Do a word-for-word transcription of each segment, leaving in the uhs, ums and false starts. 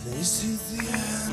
This is the end.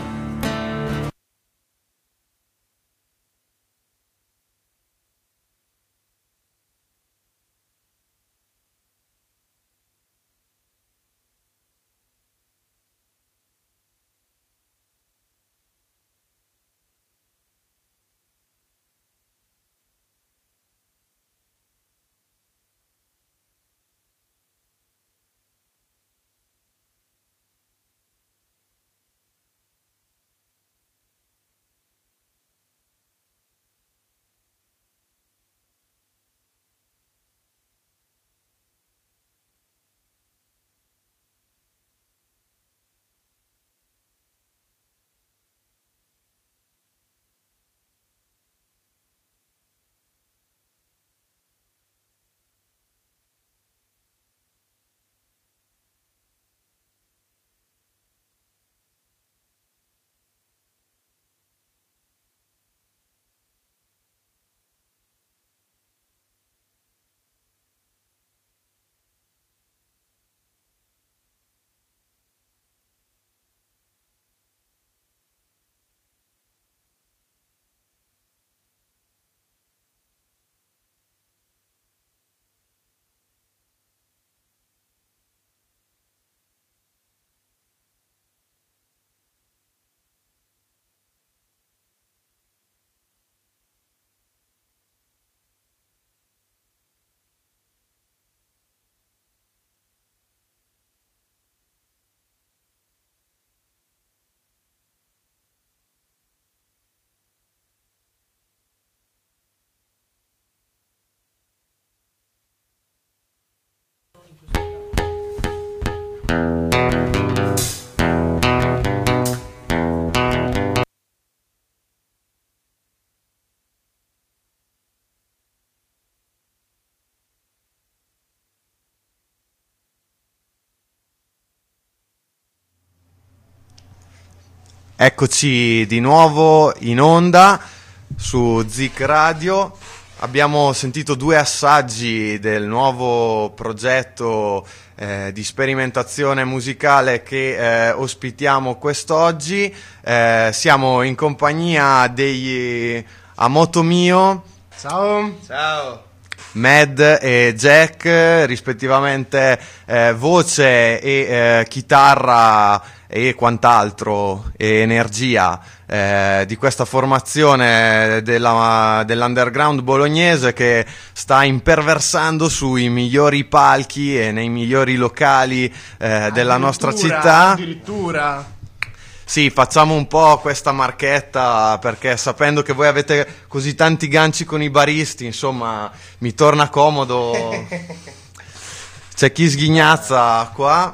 Eccoci di nuovo in onda su Zik Radio. Abbiamo sentito due assaggi del nuovo progetto eh, di sperimentazione musicale che eh, ospitiamo quest'oggi. Eh, siamo in compagnia degli Amoto Mio. Ciao. Ciao. Mad e Jack, rispettivamente eh, voce e eh, chitarra e quant'altro, e energia eh, di questa formazione della, dell'underground bolognese che sta imperversando sui migliori palchi e nei migliori locali eh, della nostra città. Addirittura. Sì, facciamo un po' questa marchetta perché sapendo che voi avete così tanti ganci con i baristi, insomma, mi torna comodo. C'è chi sghignazza qua.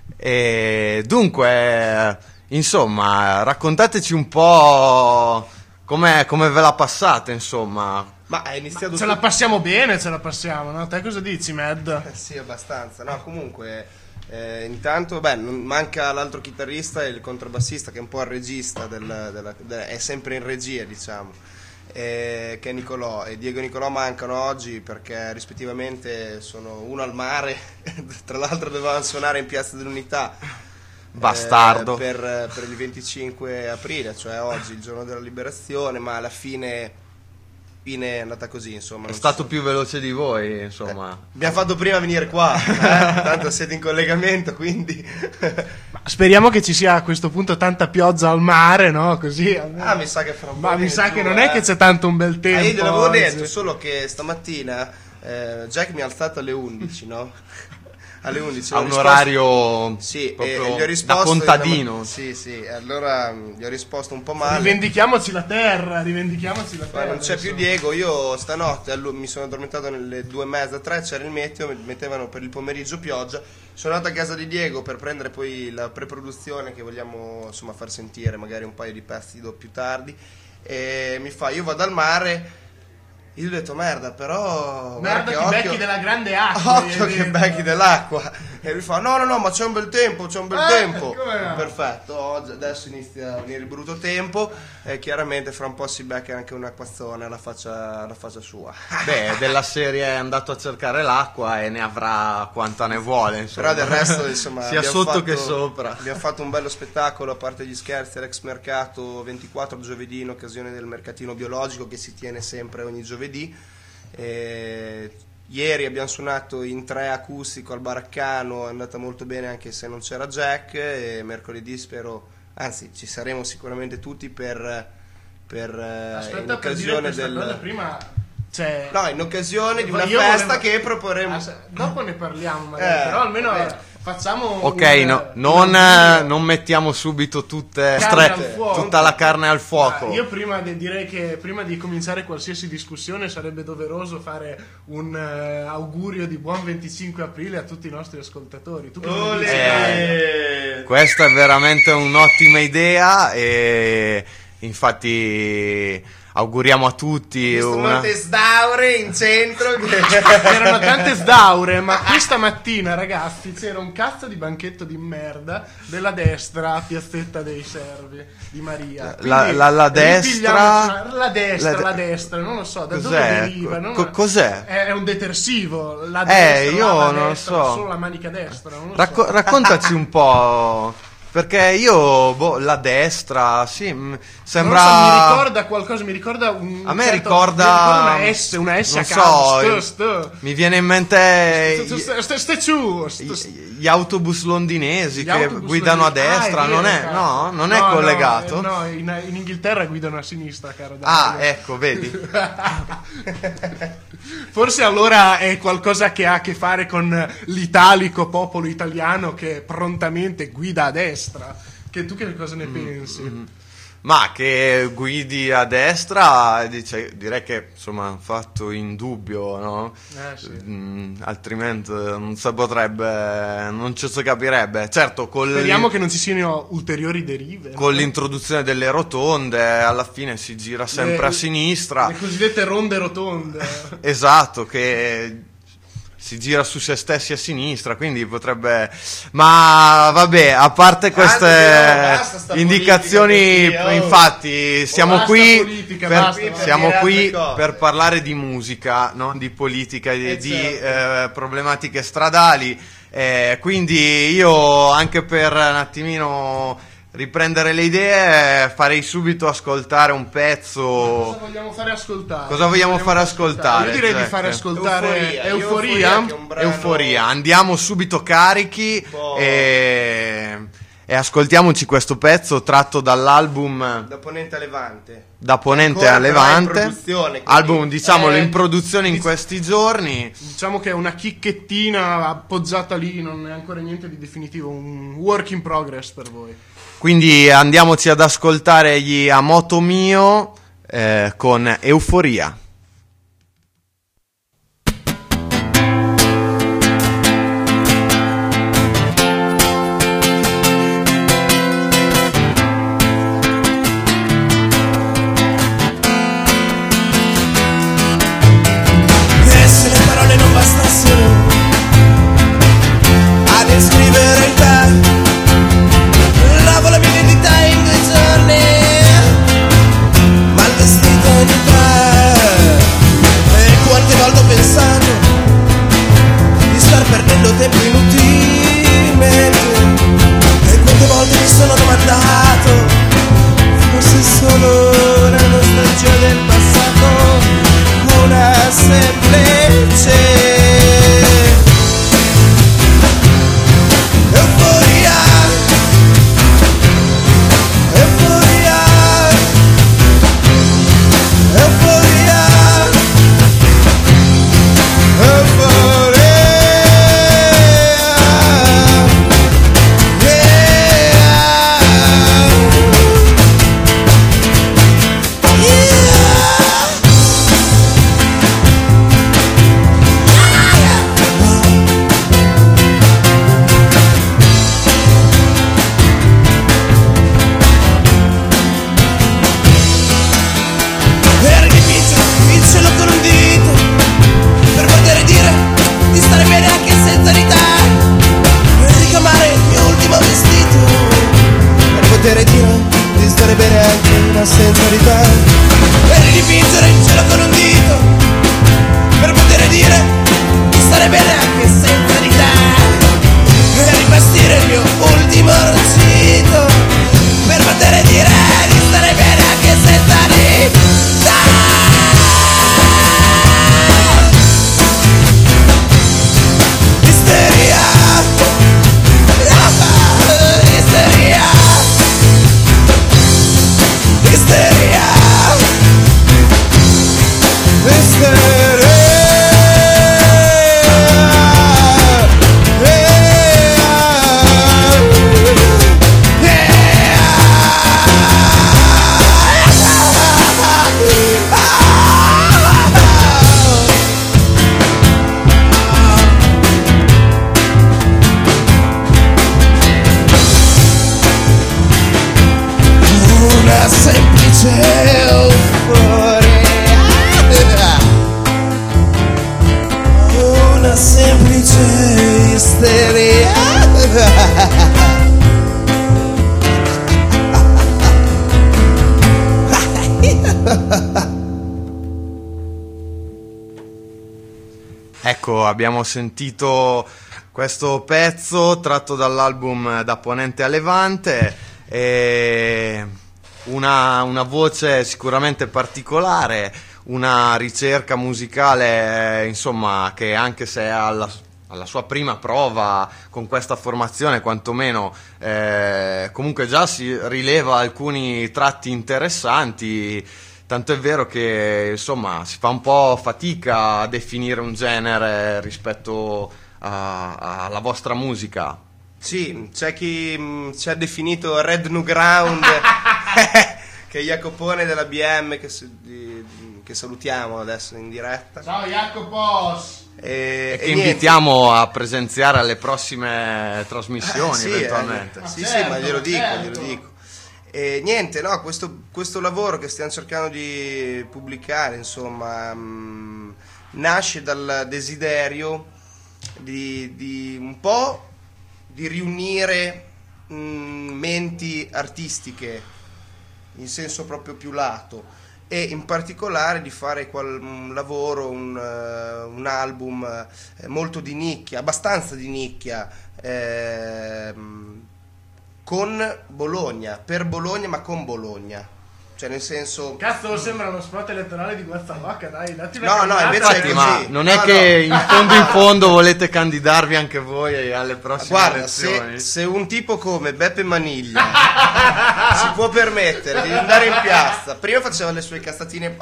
E dunque, insomma, raccontateci un po' com'è, come ve la passate, insomma. Ma è iniziato Ma ce tutto... la passiamo bene, ce la passiamo, no? Te cosa dici, Mad? Eh sì, abbastanza. No, comunque, eh, intanto, beh, non manca l'altro chitarrista e il contrabbassista che è un po' il regista, del, della, de, è sempre in regia, diciamo, eh, che è Nicolò. E Diego e Nicolò mancano oggi perché rispettivamente sono uno al mare, tra l'altro dovevano suonare in Piazza dell'Unità. Bastardo. Eh, per, per il venticinque aprile, cioè oggi, il giorno della liberazione, ma alla fine... fine è andata così, insomma. È non stato so. più veloce di voi, insomma. Eh, abbiamo fatto prima venire qua, eh? Tanto siete in collegamento, quindi... Ma speriamo che ci sia a questo punto tanta pioggia al mare, no? Così. Almeno. Ah, mi sa che fra un po'... Ma mi sa giù, che non eh. è che c'è tanto un bel tempo. Ah, io gliel'avevo oggi. detto, solo che stamattina eh, Jack mi ha alzato alle undici, no? Alle undici. A ho un risposto- orario Sì, proprio e gli ho risposto... da contadino. Sì, sì, allora mh, gli ho risposto un po' male. Rivendichiamoci la terra, rivendichiamoci la Ma terra. non c'è più insomma. Diego, io stanotte allu- mi sono addormentato nelle due e mezza, tre, c'era il meteo, mi mettevano per il pomeriggio pioggia. Sono andato a casa di Diego per prendere poi la preproduzione che vogliamo insomma far sentire, magari un paio di pezzi do- più tardi. E mi fa, io vado al mare. Io ho detto merda, però Merda, guarda ti che becchi occhio, della grande acqua. occhio hai che detto. becchi dell'acqua. E lui fa no no no ma c'è un bel tempo, c'è un bel Eh, tempo. come no? Perfetto, oggi, adesso inizia a venire il brutto tempo e chiaramente fra un po' si becca anche un acquazzone alla faccia, alla faccia sua. Beh, della serie è andato a cercare l'acqua e ne avrà quanta ne vuole, insomma. Però del resto insomma sia abbiamo sotto fatto- che sopra. abbiamo fatto un bello spettacolo, a parte gli scherzi, l'ex mercato ventiquattro giovedì in occasione del mercatino biologico che si tiene sempre ogni giovedì. E ieri abbiamo suonato in tre acustico al Baraccano, è andata molto bene anche se non c'era Jack, e mercoledì spero, anzi ci saremo sicuramente tutti per, per eh, in Aspetta, per dire occasione questa cosa del prima, cioè, no, in occasione di una io festa volevo- che proporremo. Ah, se- dopo ne parliamo magari, Eh, però almeno vabbè. facciamo Ok, un- no, un non, augurio. eh, non mettiamo subito tutte Carne stre- al fuoco. tutta la carne al fuoco. Ah, io prima di, direi che prima di cominciare qualsiasi discussione sarebbe doveroso fare un eh, augurio di buon venticinque aprile a tutti i nostri ascoltatori. Tu cosa Olè! dici? Eh, Questa è veramente un'ottima idea e infatti auguriamo a tutti Ho visto una... molte sdaure in centro che... C'erano tante sdaure, ma questa mattina, ragazzi, c'era un cazzo di banchetto di merda della destra a Piazzetta dei Servi di Maria. La- Quindi, la- la destra- ripigliamoci- la destra, la de- la destra, non lo so da Cos'è? dove deriva. non- Co- cos'è? È, è un detersivo. La Eh, destra, io la non destra, so. solo la manica destra. Non lo Racco- so. raccontaci un po', perché io, boh, la destra, sì, m- sembra... Non lo so, mi ricorda qualcosa, mi ricorda un A me certo- ricorda... mi ricorda una S, una S non a caso. so, sto, il- sto. mi viene in mente Sto- gli, sto- sto- sto giù, sto- sto- gli autobus londinesi Gli che autobus guidano a londinesi- Ah, destra, è non vero, è, cazzo. no, non è No, no, collegato? eh, No, in, in Inghilterra guidano a sinistra, caro Ah, Dario. ecco, vedi? Forse allora è qualcosa che ha a che fare con l'italico popolo italiano che prontamente guida a destra. Che tu che cosa ne pensi? Ma che guidi a destra, dice, direi che insomma è un fatto indubbio, no? Eh, sì. Mm, altrimenti non si potrebbe, non ci si capirebbe. Certo, con Speriamo che non ci siano ulteriori derive. no? con l'introduzione delle rotonde alla fine si gira sempre Le- a sinistra. Le cosiddette ronde rotonde. Esatto, che si gira su se stessi a sinistra, quindi potrebbe... Ma vabbè, a parte queste Anzi, no, basta sta indicazioni, politica così, oh. infatti siamo Basta qui, politica, per, basta, basta. siamo Per qui altre cose. per parlare di musica, no? Di politica, di, Eh, di, certo. eh, problematiche stradali, eh, quindi io anche per un attimino riprendere le idee farei subito ascoltare un pezzo. Cosa vogliamo fare ascoltare? Cosa vogliamo fare ascoltare, Io direi di Jack? fare ascoltare Euforia, Euforia. Euforia, che è un brano- Euforia, andiamo subito carichi po'- e, e ascoltiamoci questo pezzo tratto dall'album Da Ponente a Levante. Da Ponente Ancora a però in Levante, produzione, quindi- album diciamolo Eh, in produzione in dic- questi giorni. Diciamo che è una chicchettina appoggiata lì, non è ancora niente di definitivo, un work in progress per voi. Quindi andiamoci ad ascoltare gli Amoto Mio eh, con Euforia. E se le parole non bastassero a descrivere te, lavo la mia identità in due giorni, ma il vestito di te poter dire di stare bene anche in assenza di te, per ridipingere il cielo con un dito, per poter dire di stare bene anche senza di te, per rivestire il mio ultimo recito, per poter dire di stare bene anche senza di te. Isteria, isteria, isteria, una semplice euforia, una semplice isteria. Ecco, abbiamo sentito questo pezzo tratto dall'album Da Ponente a Levante, e una, una voce sicuramente particolare, una ricerca musicale, insomma, che anche se è alla, alla sua prima prova con questa formazione, quantomeno eh, comunque già si rileva alcuni tratti interessanti. Tanto è vero che, insomma, si fa un po' fatica a definire un genere rispetto a- alla vostra musica. Sì, c'è chi mh, ci ha definito Red New Ground, che è Jacopone della B M, che, s- di- di- che salutiamo adesso in diretta. Ciao Jacopos! E, E che e niente. invitiamo a presenziare alle prossime trasmissioni, Eh, sì, eventualmente. eh, sì, Ma sì, certo, ma glielo ma dico, certo. glielo dico. E niente, no, questo, questo lavoro che stiamo cercando di pubblicare, insomma, mh, nasce dal desiderio di, di un po' di riunire mh, menti artistiche in senso proprio più lato, e in particolare di fare qual- un lavoro, un, eh, un album eh, molto di nicchia, abbastanza di nicchia, ehm, con Bologna, per Bologna, ma con Bologna, cioè nel senso... Cazzo, sembra uno spot elettorale di Guazzavacca, dai, datti una No, no, camminata. invece è Infatti, così. ma non è No, che no. in fondo in fondo volete candidarvi anche voi alle prossime Guarda, se, elezioni? se un tipo come Beppe Maniglia si può permettere di andare in piazza, prima faceva le sue cazzatine,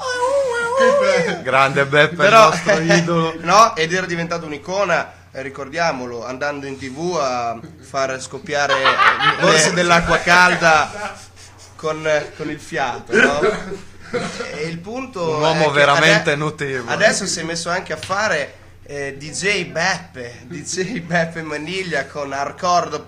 Grande Beppe, però, il nostro idolo. no, ed era diventato un'icona, eh, ricordiamolo, andando in tv a far scoppiare eh, borse dell'acqua calda con, con il fiato, no? E il punto Un uomo è che veramente ade- notevole. Adesso si è messo anche a fare eh, D J Beppe, D J Beppe Maniglia con hardcore.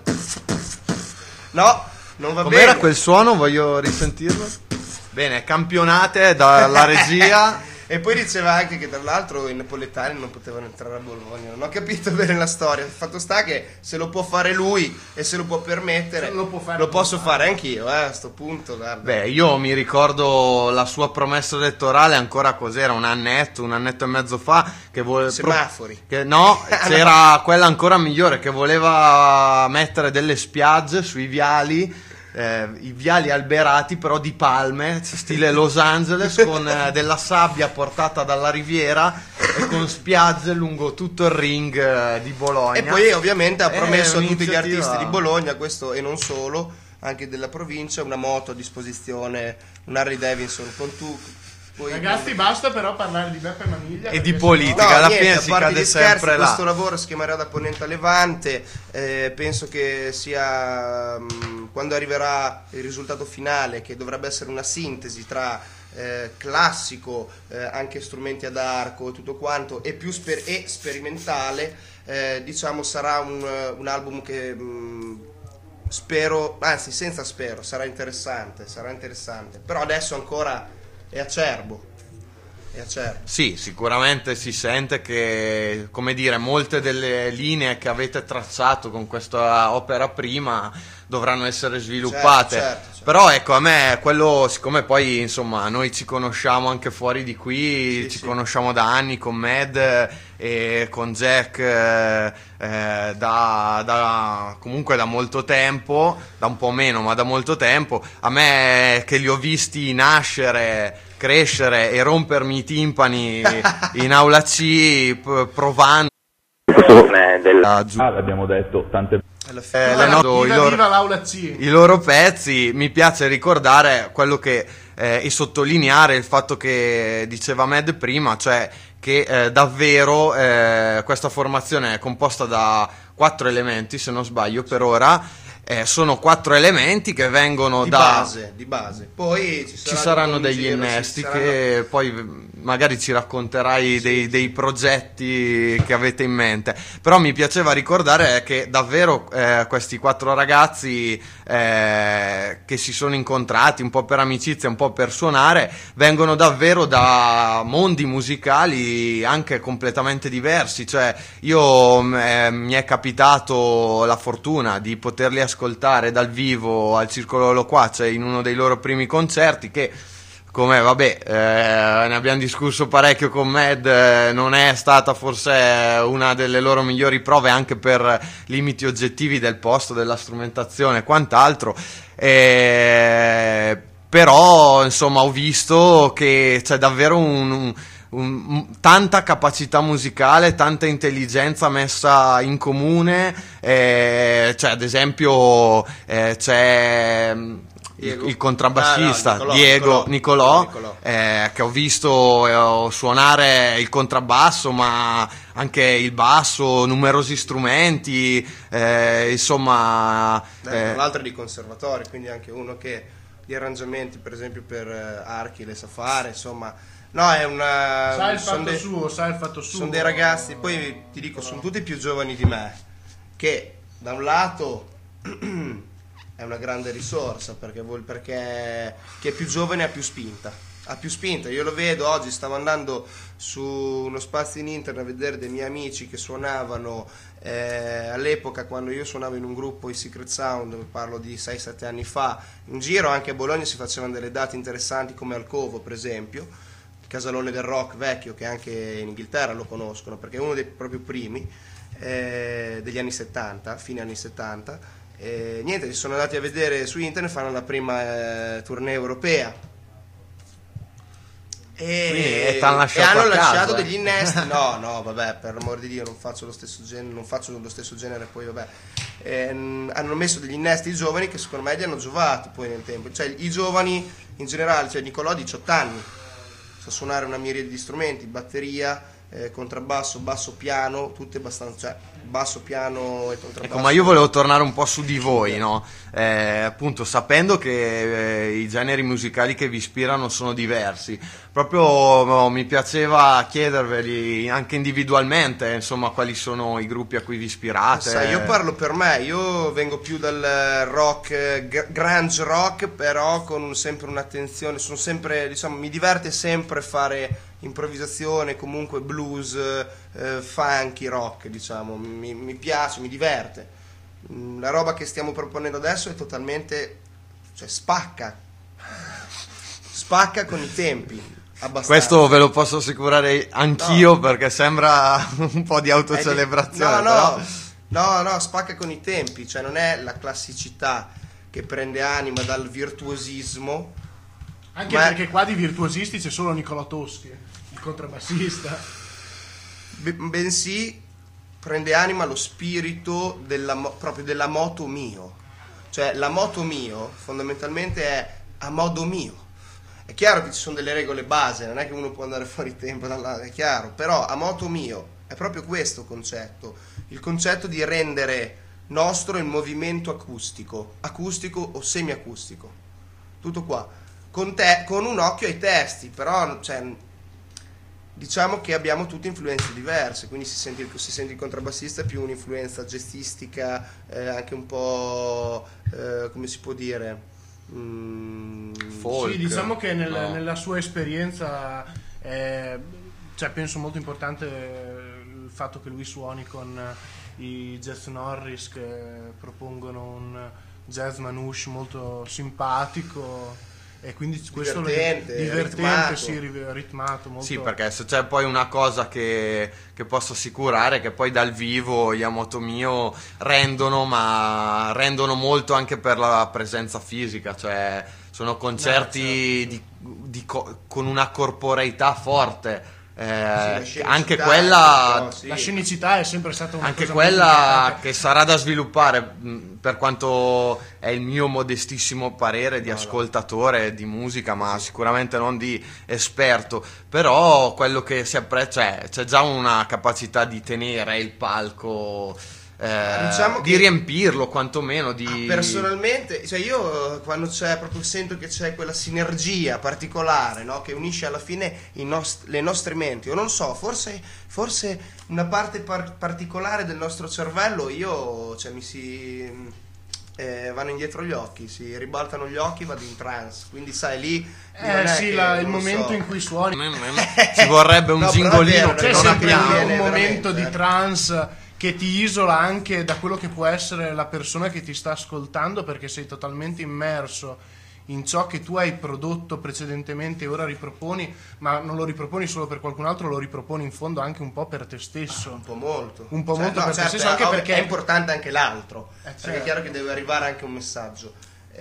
No, non va Com'era bene. quel suono? Voglio risentirlo. Bene, campionate dalla regia. E poi diceva anche che tra l'altro i napoletani non potevano entrare a Bologna. Non ho capito bene la storia. Il fatto sta che se lo può fare lui e se lo può permettere, Se lo può fare lo posso Bologna. fare anch'io, eh, a sto punto, guarda. Beh, io mi ricordo la sua promessa elettorale ancora cos'era, un annetto, un annetto e mezzo fa, che voleva... Semafori. Che, no, c'era quella ancora migliore, che voleva mettere delle spiagge sui viali, eh, i viali alberati però di palme, stile Los Angeles, con eh, della sabbia portata dalla riviera e con spiagge lungo tutto il ring eh, di Bologna. E poi ovviamente ha È promesso a tutti gli un'iniziativa- artisti di Bologna, questo e non solo, anche della provincia, una moto a disposizione, un Harley Davidson con tu. Poi, Ragazzi, basta però parlare di Beppe Maniglia. E di perché politica. No, alla niente, fine a si parte cade gli scherzi, sempre là. questo lavoro si chiamerà Da Ponente a Levante, eh, penso che sia mh, quando arriverà il risultato finale, che dovrebbe essere una sintesi tra eh, classico, eh, anche strumenti ad arco e tutto quanto, e più sper- e sperimentale, eh, diciamo sarà un, un album che mh, spero, anzi senza spero, sarà interessante, sarà interessante, però adesso ancora è acerbo. E acerbo. Sì, sicuramente si sente che, come dire, molte delle linee che avete tracciato con questa opera prima dovranno essere sviluppate. Certo, certo, certo. Però ecco, a me quello, siccome poi insomma noi ci conosciamo anche fuori di qui, Sì, ci sì. conosciamo da anni con Mad e con Jack eh, eh, da, da- comunque da molto tempo, da un po' meno ma da molto tempo, a me che li ho visti nascere, crescere e rompermi i timpani in aula C p- provando a giu- Ah, l'abbiamo detto tante Alla fine. eh, Guarda, le no- viva, i loro- viva l'aula C. i loro pezzi. Mi piace ricordare quello che eh, e sottolineare il fatto che diceva Mad prima, cioè che eh, davvero eh, questa formazione è composta da quattro elementi, se non sbaglio per ora. Eh, sono quattro elementi che vengono Di da base, di base. Poi ci, ci sarà saranno un degli giro, sì, innesti ci saranno- che poi v- magari ci racconterai dei, dei progetti che avete in mente. Però mi piaceva ricordare che davvero eh, questi quattro ragazzi eh, che si sono incontrati un po' per amicizia, un po' per suonare, vengono davvero da mondi musicali anche completamente diversi. Cioè io mm, eh, mi è capitato la fortuna di poterli ascoltare dal vivo al Circolo Loquace in uno dei loro primi concerti che, come vabbè, eh, ne abbiamo discusso parecchio con Mad, eh, non è stata forse una delle loro migliori prove anche per limiti oggettivi del posto, della strumentazione e quant'altro. Eh, però insomma ho visto che c'è davvero un, un- un- tanta capacità musicale, tanta intelligenza messa in comune, eh, cioè ad esempio eh, c'è mm, il, Diego. il contrabbassista Ah, no, Nicolò, Diego Nicolò, Nicolò, Nicolò. eh, che ho visto eh, suonare il contrabbasso, ma anche il basso, numerosi strumenti, eh, insomma Beh, eh, tra l'altro è di conservatorio, quindi anche uno che gli arrangiamenti, per esempio per eh, archi le sa fare, insomma. No, è una... Sa il son fatto dei- suo, sa il fatto suo. Sono dei ragazzi, poi ti dico, sono tutti più giovani di me, che da un lato è una grande risorsa, perché, vuol, perché chi è più giovane ha più spinta, ha più spinta. Io lo vedo, oggi stavo andando su uno spazio in internet a vedere dei miei amici che suonavano eh, all'epoca, quando io suonavo in un gruppo, i Secret Sound, parlo di sei sette anni fa, in giro anche a Bologna si facevano delle date interessanti come al Covo, per esempio, Casalone del Rock vecchio, che anche in Inghilterra lo conoscono perché è uno dei proprio primi eh, degli anni settanta, fine anni settanta. E niente, si sono andati a vedere su internet, fanno la prima eh, tournée europea e, Quindi, e t'han lasciato e hanno a casa, lasciato eh. degli innesti. No, no, vabbè, per l'amor di Dio, non faccio lo stesso genere, non faccio lo stesso genere, poi vabbè. Ehm, hanno messo degli innesti giovani che secondo me gli hanno giovati poi nel tempo, cioè i giovani in generale, cioè Nicolò ha diciotto anni, sa suonare una miriade di strumenti, batteria, eh, contrabbasso, basso, piano, tutte abbastanza, cioè basso, piano e contrabbasso. Ecco, ma io volevo tornare un po' su di voi, no? Eh, appunto, sapendo che eh, i generi musicali che vi ispirano sono diversi, proprio no, mi piaceva chiederveli anche individualmente, insomma, quali sono i gruppi a cui vi ispirate. Sai, io parlo per me, io vengo più dal rock, eh, gr- grunge rock, però con un- sempre un'attenzione, sono sempre, diciamo, mi diverte sempre fare improvvisazione, comunque blues, eh, funky, rock, diciamo, mi, mi piace, mi diverte. Mm, La roba che stiamo proponendo adesso è totalmente, cioè spacca, spacca con i tempi, abbastanza. Questo ve lo posso assicurare anch'io, perché sembra un po' di È di- autocelebrazione. No, però- no, no, no, spacca con i tempi, cioè non è la classicità che prende anima dal virtuosismo. Anche Ma- perché qua di virtuosisti c'è solo Nicolò Toschi, il contrabbassista. be- bensì prende anima lo spirito della, mo- proprio della moto mio. Cioè la moto mio fondamentalmente è a modo mio. È chiaro che ci sono delle regole base, non è che uno può andare fuori tempo dalla, è chiaro, però a moto mio è proprio questo concetto, il concetto di rendere nostro il movimento acustico, acustico o semiacustico. Tutto qua. Con, te, con un occhio ai testi, però cioè, diciamo che abbiamo tutte influenze diverse, quindi si sente, il- si sente il contrabbassista più un'influenza jazzistica, eh, anche un po', eh, come si può dire, mm, Folk. Sì, diciamo che nel- No. nella sua esperienza Eh, cioè, penso molto importante il fatto che lui suoni con i Jazz Norris, che propongono un jazz manouche molto simpatico. E quindi questo Divertente, lo divertente, ritmato. sì, ri- ritmato molto. Sì, perché se c'è poi una cosa che, che posso assicurare è che poi dal vivo gli Amoto Mio rendono, ma rendono molto anche per la presenza fisica, cioè sono concerti No, certo. di, di co- con una corporeità forte. Eh, la scenicità, anche quella però, sì. La scenicità è sempre stata una anche cosa molto quella importante. che sarà da sviluppare, mh, per quanto è il mio modestissimo parere di No, no. ascoltatore di musica, ma sicuramente non di esperto. Però quello che si apprezza, cioè, c'è già una capacità di tenere il palco, eh, Diciamo di che- riempirlo quantomeno di... Personalmente, cioè io quando c'è proprio sento che c'è quella sinergia particolare, no? Che unisce alla fine i nost- le nostre menti, o non so, forse, forse una parte par- particolare del nostro cervello, io, cioè mi si eh, vanno indietro gli occhi, si ribaltano gli occhi, vado in trance, quindi sai lì non Eh è sì, che- la- il non lo momento so. in cui suoni Ci vorrebbe un No, però è gingolino vero, che c'è non sempre abbiamo. viene un momento veramente, di eh. trance che ti isola anche da quello che può essere la persona che ti sta ascoltando, perché sei totalmente immerso in ciò che tu hai prodotto precedentemente e ora riproponi, ma non lo riproponi solo per qualcun altro, lo riproponi in fondo anche un po' per te stesso. Un po' molto. Un po' Cioè, molto no, per te certo, stesso, anche ovvio, perché è importante anche l'altro. Eh, Perché certo. è chiaro che deve arrivare anche un messaggio.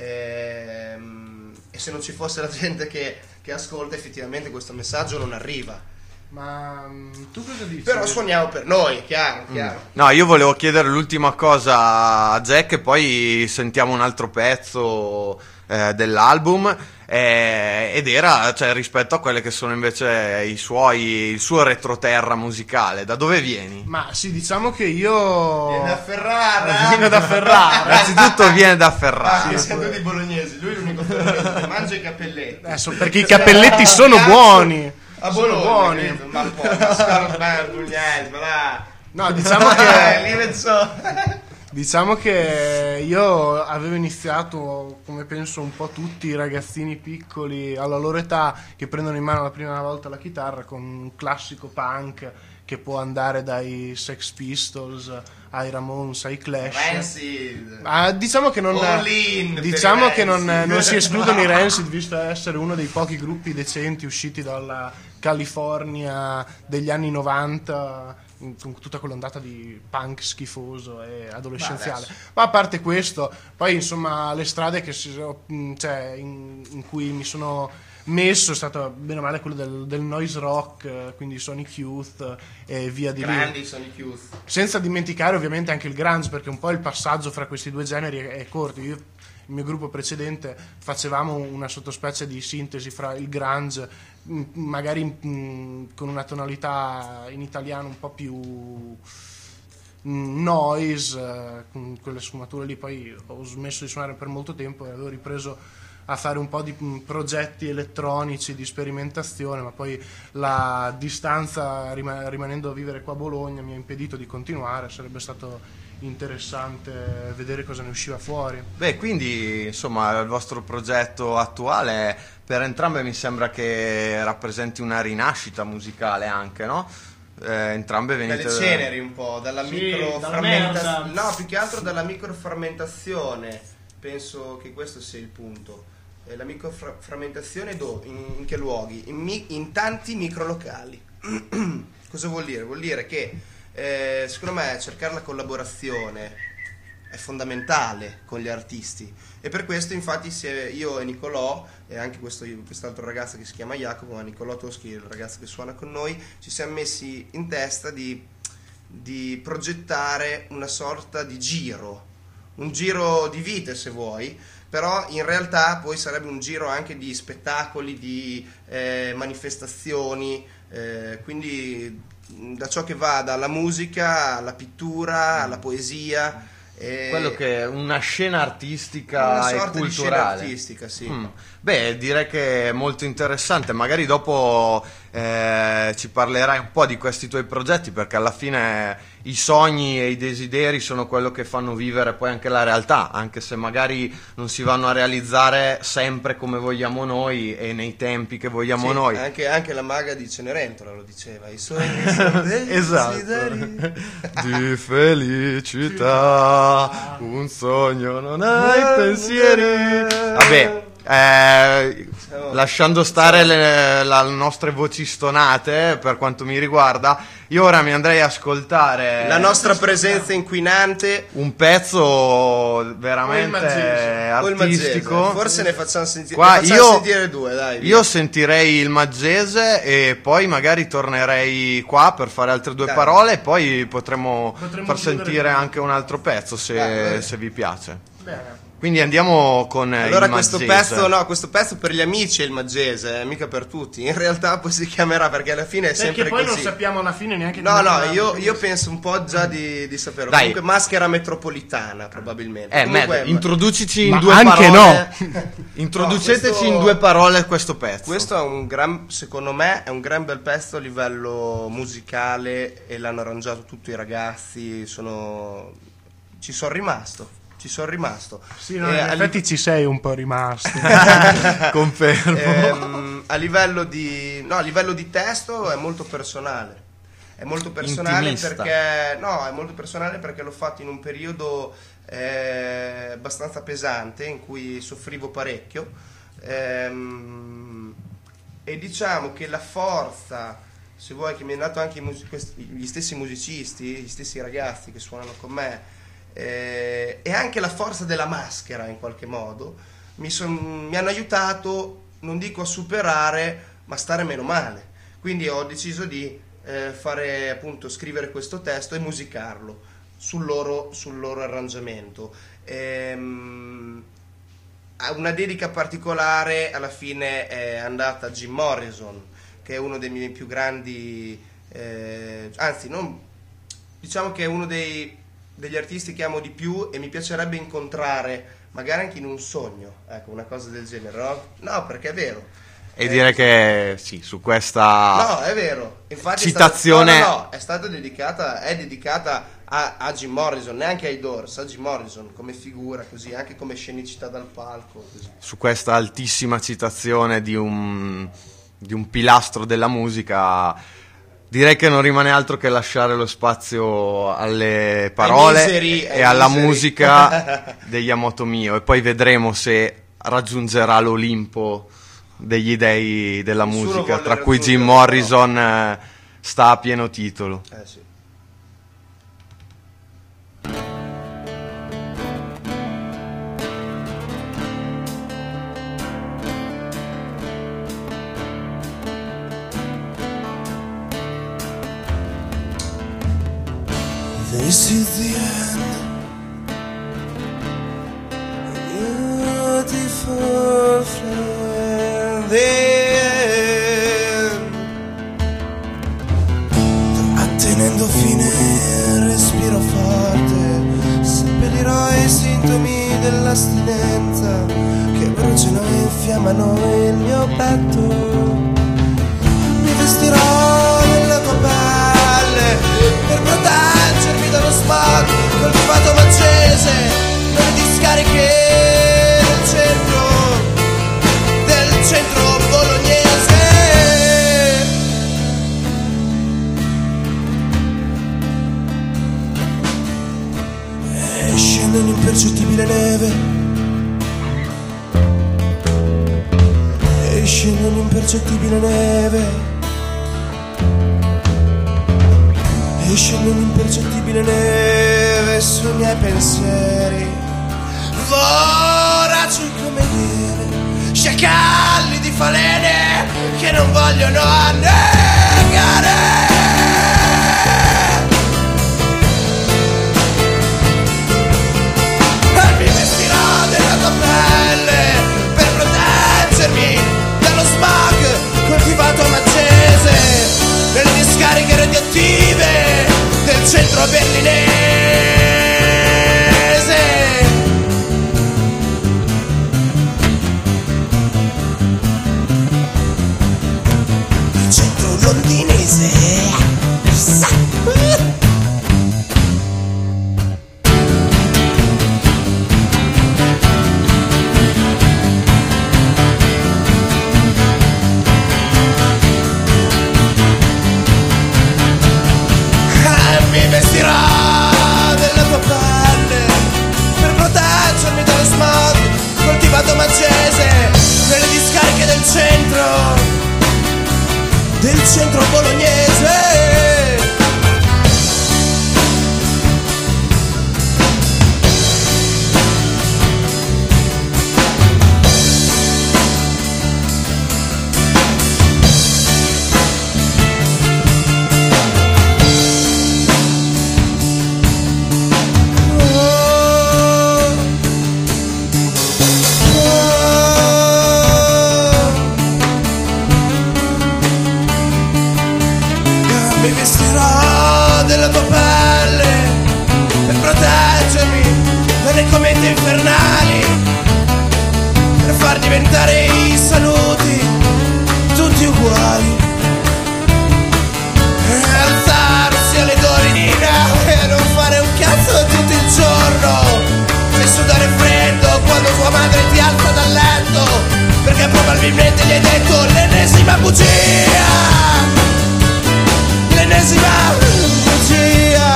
Ehm, E se non ci fosse la gente che, che ascolta, effettivamente questo messaggio non arriva. Ma mm, tu cosa dici? Però suoniamo per noi, chiaro, chiaro. No, io volevo chiedere l'ultima cosa a Jack e poi sentiamo un altro pezzo eh, dell'album, eh, ed era, cioè, rispetto a quelle che sono invece i suoi, il suo retroterra musicale. Da dove vieni? Ma sì, diciamo che io Viene da Ferrara. Vengo da Ferrara. Innanzitutto viene da Ah, Ferrara. che siamo tutti bolognesi, lui è l'unico ferrarese che mangia i cappelletti. Adesso perché i cappelletti sono buoni. A Sono Bologna, buoni. capito? Ma un po', ma scarpa, ma pugliese, ma là. No, diciamo Eh, che lì mezzo. diciamo che io avevo iniziato, come penso un po' tutti i ragazzini piccoli alla loro età, che prendono in mano la prima volta la chitarra, con un classico punk che può andare dai Sex Pistols ai Ramones ai Clash. Rancid. Ah, diciamo che non, All in per diciamo i che non, Rancid. non si escludono i Rancid, visto essere uno dei pochi gruppi decenti usciti dalla California degli anni novanta, in- con tutta quell'ondata di punk schifoso e adolescenziale. Ma Ma a parte questo, poi insomma le strade che si, mh, cioè, in, in cui mi sono messo è stato bene o male quello del, del noise rock, eh, quindi Sonic Youth e via di lì. Grandi Sonic Youth. Senza dimenticare ovviamente anche il grunge, perché un po' il passaggio fra questi due generi è, è corto. Io, il mio gruppo precedente, facevamo una sottospecie di sintesi fra il grunge, mh, magari mh, con una tonalità in italiano un po' più mh, noise, eh, con quelle sfumature lì. Poi ho smesso di suonare per molto tempo e avevo ripreso a fare un po' di mh, progetti elettronici di sperimentazione, ma poi la distanza rima- rimanendo a vivere qua a Bologna mi ha impedito di continuare. Sarebbe stato interessante vedere cosa ne usciva fuori. Beh, quindi insomma il vostro progetto attuale per entrambe mi sembra che rappresenti una rinascita musicale anche, no? Eh, entrambe venite Dalle ceneri un po', dalla Sì, microframmentazione. dalla merda. No, più che altro dalla microframmentazione. Penso che questo sia il punto. Eh, la microframmentazione dove? In, in che luoghi? In, mi- in tanti microlocali. Cosa vuol dire? Vuol dire che eh, secondo me cercare la collaborazione è fondamentale con gli artisti, e per questo infatti se io e Nicolò e anche questo, quest'altro ragazzo che si chiama Jacopo, ma Nicolò Toschi, il ragazzo che suona con noi, ci siamo messi in testa di, di progettare una sorta di giro, un giro di vite se vuoi, però in realtà poi sarebbe un giro anche di spettacoli, di eh, manifestazioni, eh, quindi da ciò che va dalla musica alla pittura alla poesia, e quello che è una scena artistica una e sorta di scena culturale. artistica, sì. Mm. Beh, direi che è molto interessante. Magari dopo eh, ci parlerai un po' di questi tuoi progetti, perché alla fine i sogni e i desideri sono quello che fanno vivere poi anche la realtà, anche se magari non si vanno a realizzare sempre come vogliamo noi e nei tempi che vogliamo Sì, noi. Anche, anche la maga di Cenerentola lo diceva, i sogni sono dei Esatto. desideri. Di felicità, un sogno non hai pensieri. Vabbè, eh, lasciando stare le, la- le nostre voci stonate, per quanto mi riguarda, io ora mi andrei a ascoltare La nostra presenza inquinante un pezzo veramente maggese. o il maggese. artistico. Forse ne facciamo sentire, Qua ne facciamo io- sentire due, dai. via. Io sentirei il maggese e poi magari tornerei qua per fare altre due Dai. parole e poi potremo, Potremmo far chiudere sentire qui. anche un altro pezzo se, Dai, se vi piace. Bene. Quindi andiamo con eh, Allora il questo maggese. pezzo, no, questo pezzo per gli amici è il maggese, eh, mica per tutti. In realtà poi si chiamerà, perché alla fine è sempre Perché poi così. non sappiamo alla fine neanche No, come no, chiamarlo, io, quindi- io penso un po' già di, di saperlo. Dai. Comunque maschera metropolitana, probabilmente. Eh, Comunque, Matt, introducici in Ma due anche parole. no. Introduceteci No, questo- in due parole questo pezzo. Questo è un gran, secondo me, è un gran bel pezzo a livello musicale e l'hanno arrangiato tutti i ragazzi, sono... ci sono rimasto, ci sono rimasto. Sì, no, E in a effetti ci sei un po' rimasto. Confermo. Ehm, a livello di no, a livello di testo è molto personale. È molto personale Intimista. perché no, è molto personale perché l'ho fatto in un periodo eh, abbastanza pesante in cui soffrivo parecchio. Ehm, e diciamo che la forza, se vuoi, che mi hanno dato anche i music- questi- gli stessi musicisti, gli stessi ragazzi che suonano con me, eh, e anche la forza della maschera in qualche modo mi, son- mi hanno aiutato, non dico a superare, ma a stare meno male. Quindi ho deciso di eh, fare, appunto, scrivere questo testo e musicarlo sul loro, sul loro arrangiamento. Ehm, a una dedica particolare alla fine è andata a Jim Morrison, che è uno dei miei più grandi, eh, anzi, non, diciamo che è uno dei, degli artisti che amo di più e mi piacerebbe incontrare, magari anche in un sogno, ecco, una cosa del genere, no? No, perché è vero. E Eh, direi che sì, su questa No, è vero. Infatti citazione- è stata, no, no, no, è stata dedicata, è dedicata a, a Jim Morrison, neanche ai Doors, a Jim Morrison come figura, così, anche come scenicità dal palco, così. su questa altissima citazione di un, di un pilastro della musica, direi che non rimane altro che lasciare lo spazio alle parole miseri, e ai alla miseri. musica degli Yamato Mio, e poi vedremo se raggiungerà l'Olimpo degli dei della Nessuno musica, vuole tra cui Jim raggiungerlo, Morrison eh, sta a pieno titolo. Eh sì. This is the end. Beautiful flame. The end. Attenendo fine, respiro forte. Seppellirò i sintomi dell'astinenza che bruciano e infiammano il mio petto. Mi vestirò della tua pelle per proteggermi dallo smog coltivato maggese nelle discariche del centro, del centro bolognese. E scende un'impercettibile neve, e scende un'impercettibile neve. E scende un'impercettibile neve sui miei pensieri, voraci come ieri, sciacalli di falene che non vogliono annegare. E mi vestirò della tua pelle per proteggermi dallo smog coltivato a maggese nelle discariche radioattive del centro berlinese. Il centro del centro bolognese. Della tua pelle per proteggermi dalle comete infernali, per far diventare i saluti tutti uguali, e alzarsi alle dorinina e non fare un cazzo tutto il giorno, e sudare freddo quando tua madre ti alza dal letto perché probabilmente gli hai detto l'ennesima bugia, l'ennesima bugia,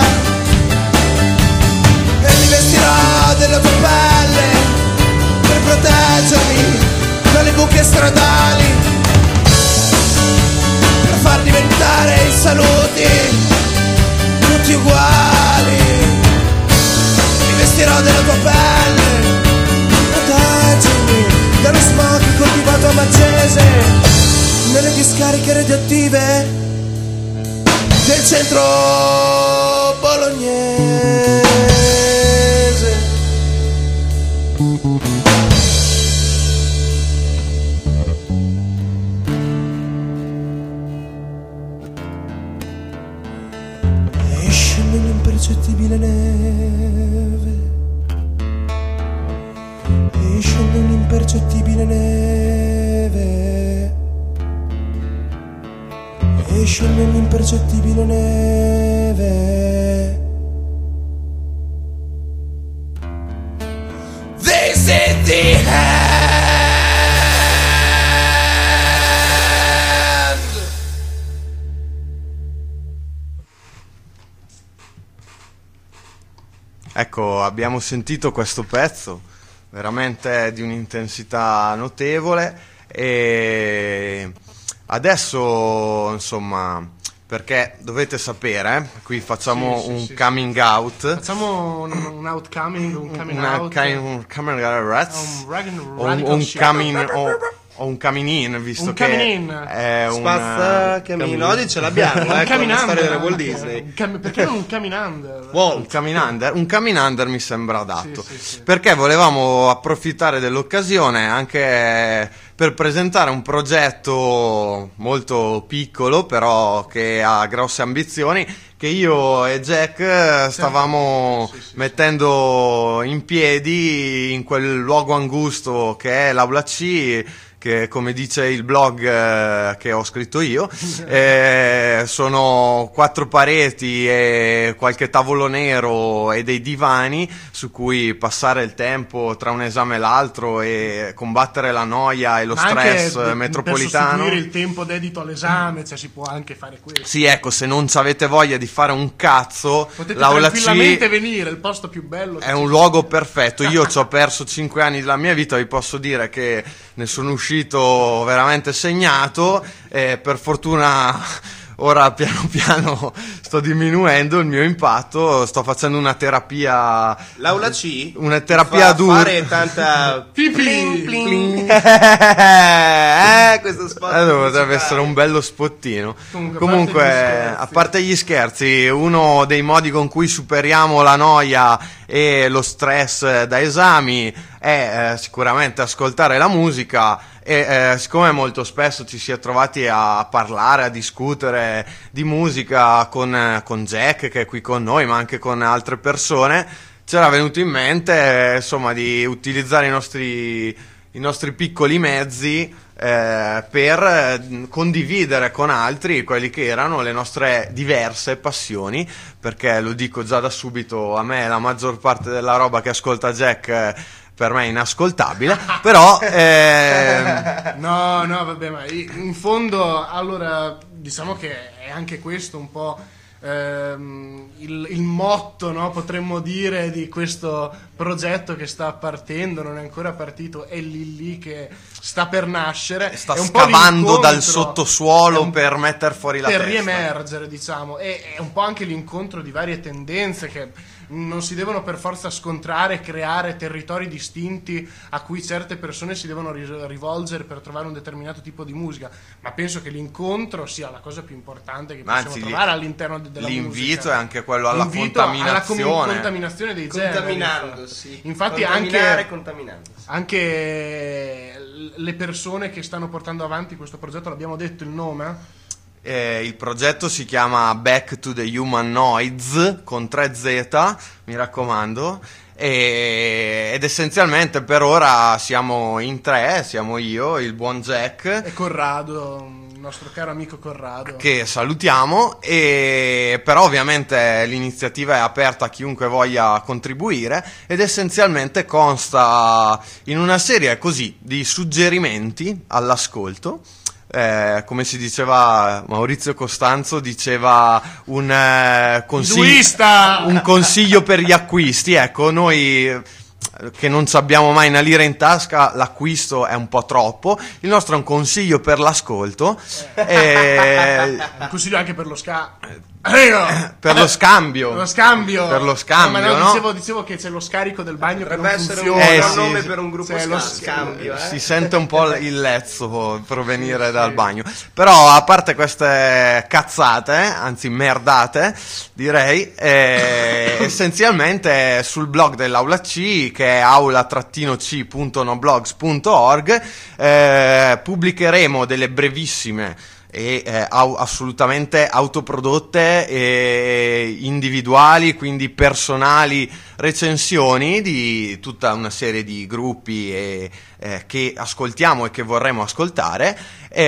e mi vestirò della tua pelle per proteggermi dalle buche stradali, per far diventare i saluti tutti uguali. Mi vestirò della tua pelle per proteggermi dallo smog coltivato a Maggese, nelle discariche radioattive del centro bolognese. E scende un'impercettibile neve, e scende un'impercettibile neve, e scende un'impercettibile neve. This is the end. Ecco, abbiamo sentito questo pezzo veramente di un'intensità notevole, e adesso, insomma, perché dovete sapere, qui facciamo Sì, sì, un sì, coming out. Facciamo un, un outcoming, un coming Una out, ca- un coming out, un rag- o un, radical un shit. coming, o, o un coming in, visto Un che coming in. è un Spazza Camino, oggi ce l'abbiamo, un eh, con coming la storia under della Walt anche. Disney. Un cam- perché non un coming under? un coming under, un coming under mi sembra adatto, Sì, sì, sì. perché volevamo approfittare dell'occasione anche per presentare un progetto molto piccolo, però che ha grosse ambizioni, che io e Jack stavamo Sì, sì, sì, mettendo in piedi in quel luogo angusto che è l'Aula C, che, come dice il blog eh, che ho scritto io, eh, sono quattro pareti e qualche tavolo nero e dei divani su cui passare il tempo tra un esame e l'altro e combattere la noia e lo Ma anche stress per- metropolitano. Per sostituire il tempo dedito all'esame, cioè si può anche fare questo. Sì, ecco, se non avete voglia di fare un cazzo, Potete l'Aula tranquillamente C venire, il posto più bello. è un luogo perfetto. Io ci ho perso cinque anni della mia vita, vi posso dire che ne sono uscito veramente segnato, e per fortuna ora piano piano sto diminuendo il mio impatto, sto facendo una terapia, L'Aula C una terapia fa dura. fare tanta Pipì. pling. eh, questo spot Allora, potrebbe musicale. essere un bello spottino. Comunque, Comunque, a parte gli scherzi. a parte gli scherzi, uno dei modi con cui superiamo la noia e lo stress da esami è eh, sicuramente ascoltare la musica, e eh, siccome molto spesso ci si è trovati a parlare, a discutere di musica con, eh, con Jack, che è qui con noi, ma anche con altre persone, c'era venuto in mente eh, insomma di utilizzare i nostri, i nostri piccoli mezzi eh, per eh, condividere con altri quelli che erano le nostre diverse passioni, perché lo dico già da subito, a me la maggior parte della roba che ascolta Jack eh, per me è inascoltabile, però ehm, No, no, vabbè, ma in fondo, allora, diciamo che è anche questo un po' ehm, il, il motto, no, potremmo dire, di questo progetto che sta partendo, non è ancora partito, è lì lì che sta per nascere, sta è un po' scavando dal l'incontro, sottosuolo un- per metter fuori la per testa. riemergere, diciamo, e è un po' anche l'incontro di varie tendenze che non si devono per forza scontrare e creare territori distinti a cui certe persone si devono ri- rivolgere per trovare un determinato tipo di musica, ma penso che l'incontro sia la cosa più importante che Ma possiamo anzi, trovare all'interno de- della musica. l'invito è anche quello alla L'invito alla contaminazione. com- contaminazione dei generi. Contaminandosi. Infatti Contaminare anche, contaminandosi. anche le persone che stanno portando avanti questo progetto, l'abbiamo detto il nome? Eh, il progetto si chiama Back to the Humanoids con tre Z, mi raccomando, e- ed essenzialmente per ora siamo in tre, siamo io, il buon Jack, E Corrado, il nostro caro amico Corrado. che salutiamo, e però ovviamente l'iniziativa è aperta a chiunque voglia contribuire ed essenzialmente consta in una serie così di suggerimenti all'ascolto. Eh, come si diceva, Maurizio Costanzo diceva un, eh, consiglio, Duista! un consiglio per gli acquisti. Ecco, noi eh, che non ci abbiamo mai una lira in tasca, l'acquisto è un po' troppo. Il nostro è un consiglio per l'ascolto, eh, Un consiglio anche per lo ska. per lo scambio. Per lo scambio. Per lo scambio, no, ma no, no? Dicevo, dicevo che c'è lo scarico del bagno Potrebbe che non essere un funziona. Eh, buon sì, nome sì. per un gruppo Cioè, ska- lo scambio, eh? Si sente un po' il lezzo provenire dal bagno. Però, a parte queste cazzate, anzi merdate, direi, eh, essenzialmente sul blog dell'Aula C, che è aula c punto noblogs punto org, eh, pubblicheremo delle brevissime e eh, au- assolutamente autoprodotte e individuali, quindi personali, recensioni di tutta una serie di gruppi e, eh, che ascoltiamo e che vorremmo ascoltare,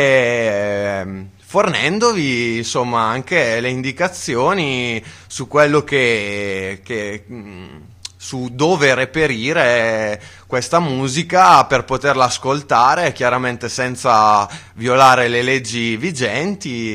ehm, fornendovi insomma anche le indicazioni su quello che, che mh, su dove reperire questa musica per poterla ascoltare, chiaramente senza violare le leggi vigenti,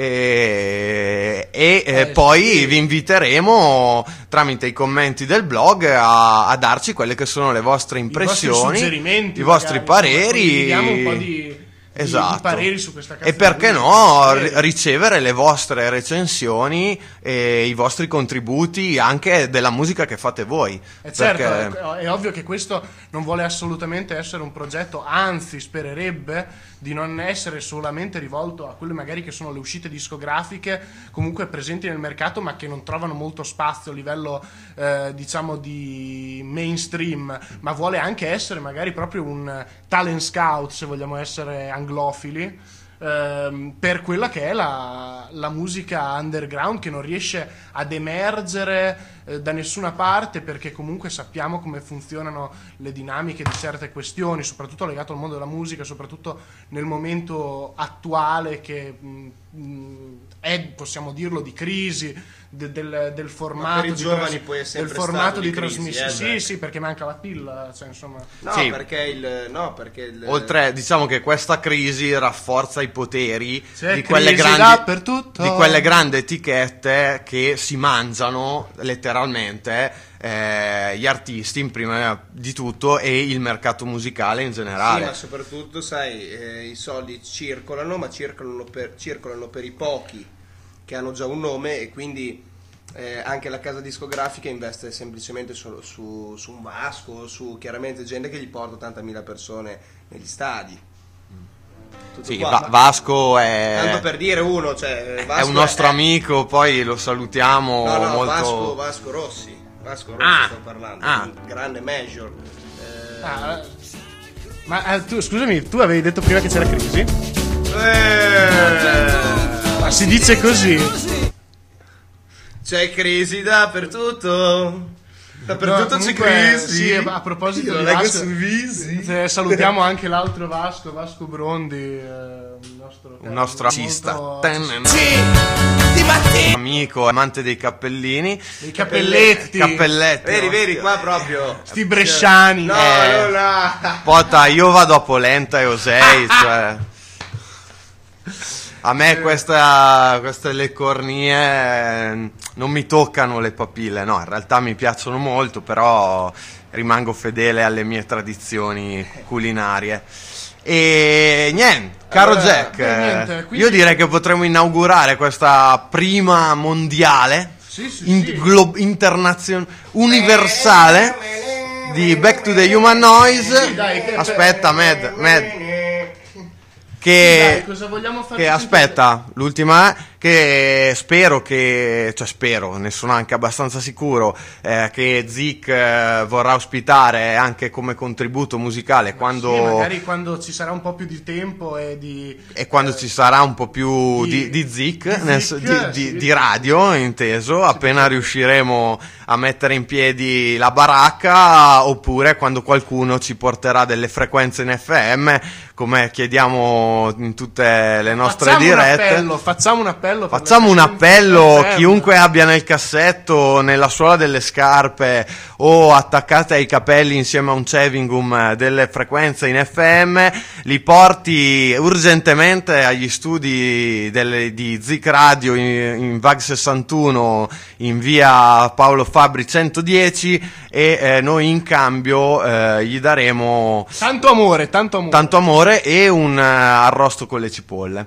e, e eh, Eh, poi sì. vi inviteremo tramite i commenti del blog a, a darci quelle che sono le vostre I impressioni, vostri suggerimenti, i vostri magari, insomma, pareri. condividiamo un po' di, di- Esatto. di pareri su questa cazzo E di perché musica, no, pareri. ri- ricevere le vostre recensioni e i vostri contributi anche della musica che fate voi. E certo, Perché- è, è ovvio che questo non vuole assolutamente essere un progetto, anzi spererebbe di non essere solamente rivolto a quelle magari che sono le uscite discografiche comunque presenti nel mercato ma che non trovano molto spazio a livello eh, diciamo di mainstream, ma vuole anche essere magari proprio un talent scout, se vogliamo essere anglofili, ehm, per quella che è la, la musica underground, che non riesce ad emergere eh, da nessuna parte, perché comunque sappiamo come funzionano le dinamiche di certe questioni, soprattutto legato al mondo della musica, soprattutto nel momento attuale che mh, mh, è, possiamo dirlo, di crisi de- del, del formato, per i di giovani tras- poi è sempre del formato stato di di crisi, trasmissione. eh, Sì, beh. sì, perché manca la pilla, cioè, insomma. No, Sì. perché il... No, perché il... Oltre, diciamo che questa crisi rafforza i poteri C'è di quelle, crisi grandi, dappertutto. di quelle grandi etichette che si mangiano letteralmente eh, gli artisti in prima di tutto e il mercato musicale in Sì, generale. ma soprattutto, sai, eh, i soldi circolano, ma circolano per, circolano per i pochi che hanno già un nome, e quindi eh, anche la casa discografica investe semplicemente solo su, su un Vasco, su chiaramente gente che gli porta ottantamila persone negli stadi. Tutto Sì, qua. Va- Vasco è, Tanto per dire uno, cioè, è Vasco un nostro amico, poi lo salutiamo No, no, molto. Vasco, Vasco Rossi. Vasco Rossi Ah, sto parlando, ah. un grande major. Eh, Ah, ma eh, tu, scusami, tu avevi detto prima che c'era crisi? eh, Ma si dice così. C'è crisi dappertutto. Dappertutto No, c'è comunque, crisi. sì, a proposito Io di lo leggo Vasco, su Visi. eh, salutiamo anche l'altro Vasco, Vasco Brondi, eh, un nostro, Un nostro artista. molto- Di mattina. Amico, amante dei cappellini. i cappelletti, Cappelletti. Vedi, vedi, ostia. qua proprio. sti bresciani. No, Eh. no, no. Pota, io vado a Polenta e Osei, cioè. A me questa, queste le cornie eh, non mi toccano le papille, no, in realtà mi piacciono molto, però rimango fedele alle mie tradizioni culinarie. E niente, caro Allora, Jack, beh, niente, eh, quindi- io direi che potremmo inaugurare questa prima mondiale, Sì, sì, in- sì. glo- internazionale, universale di Back to the Human Noise. Sì, dai, che- Aspetta, Mad, Mad, Dai, che, cosa vogliamo fare? che aspetta, l'ultima, che spero che, cioè spero, ne sono anche abbastanza sicuro, eh, che Zik eh, vorrà ospitare anche come contributo musicale quando, Sì, magari quando ci sarà un po' più di tempo e di... e quando ci sarà un po' più di- di, di Zik, di nel- Zik, di, di- sì. di radio, inteso, appena riusciremo a mettere in piedi la baracca, oppure quando qualcuno ci porterà delle frequenze in F M, come chiediamo in tutte le nostre facciamo dirette. Un appello, facciamo un appello. per Facciamo le un frequenze appello, F M. chiunque abbia nel cassetto, nella suola delle scarpe o attaccate ai capelli insieme a un chewing-gum delle frequenze in F M, li porti urgentemente agli studi delle- di Zik Radio in, in V A G sessantuno in via Paolo Fabbri centodieci e eh, noi in cambio eh, gli daremo Tanto amore, tanto amore. tanto amore e un eh, arrosto con le cipolle.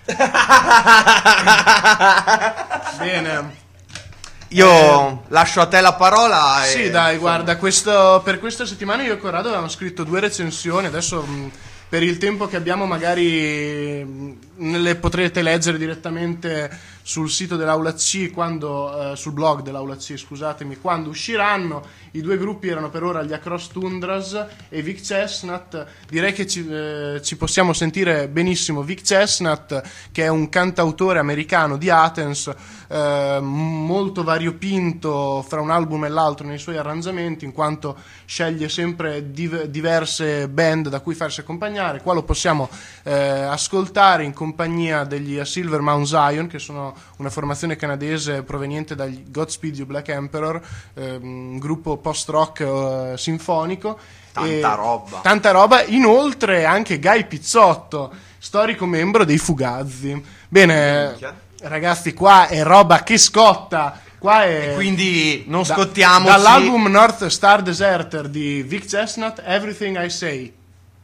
Bene. Io lascio a te la parola. Sì, e, dai, insomma, guarda, questo, per questa settimana io e Corrado avevamo scritto due recensioni, adesso mh, per il tempo che abbiamo magari mh, le potrete leggere direttamente sul sito dell'Aula C, quando, eh, sul blog dell'Aula C, scusatemi, quando usciranno. I due gruppi erano per ora gli Across Tundras e Vic Chestnut. Direi che ci, eh, ci possiamo sentire benissimo Vic Chestnut, che è un cantautore americano di Athens, eh, molto variopinto fra un album e l'altro nei suoi arrangiamenti, in quanto sceglie sempre div- diverse band da cui farsi accompagnare. Qua lo possiamo eh, ascoltare in compagnia degli A Silver Mount Zion, che sono una formazione canadese proveniente dagli Godspeed You Black Emperor, eh, un gruppo post-rock eh, sinfonico. Tanta E- roba. Tanta roba. Inoltre anche Guy Pizzotto, storico membro dei Fugazzi. Bene, Minchia. ragazzi, qua è roba che scotta. Qua è Quindi non da- scottiamoci. dall'album North Star Deserter di Vic Chestnut, Everything I Say.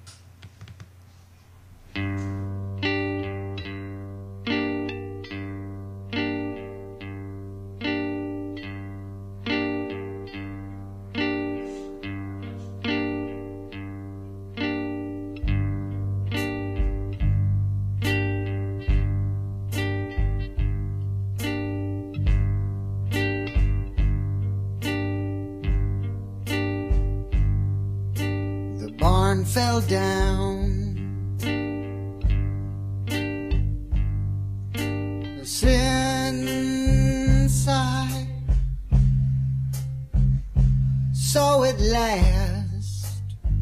The barn fell down. It's inside. So at last,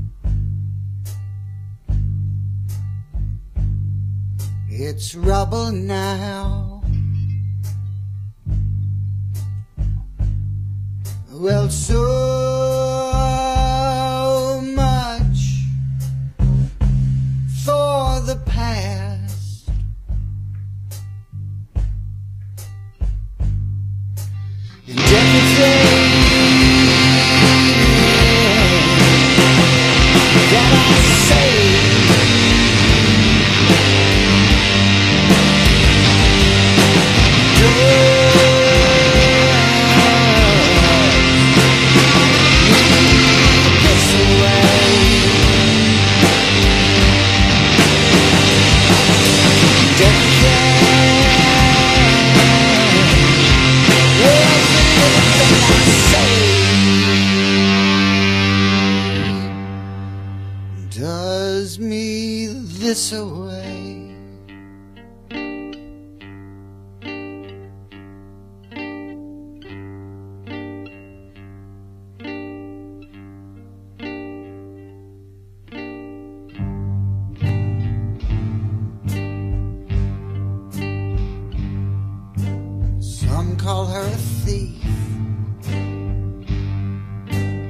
it's rubble now. Well, so much for the past. And everything that I say this away. Does me this away. Some call her a thief.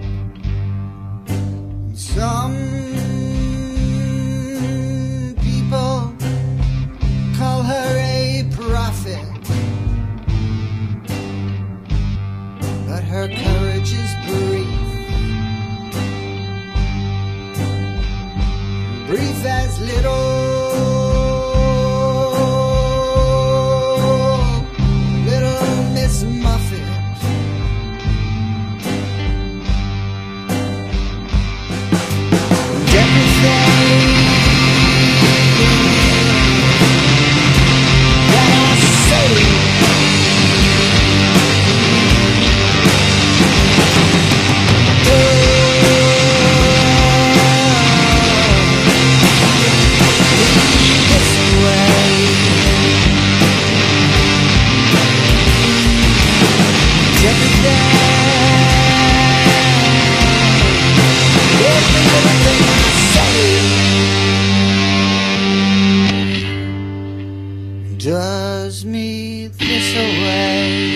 Some people grief as little, little Miss Muffet. And everything that I say, does me this away.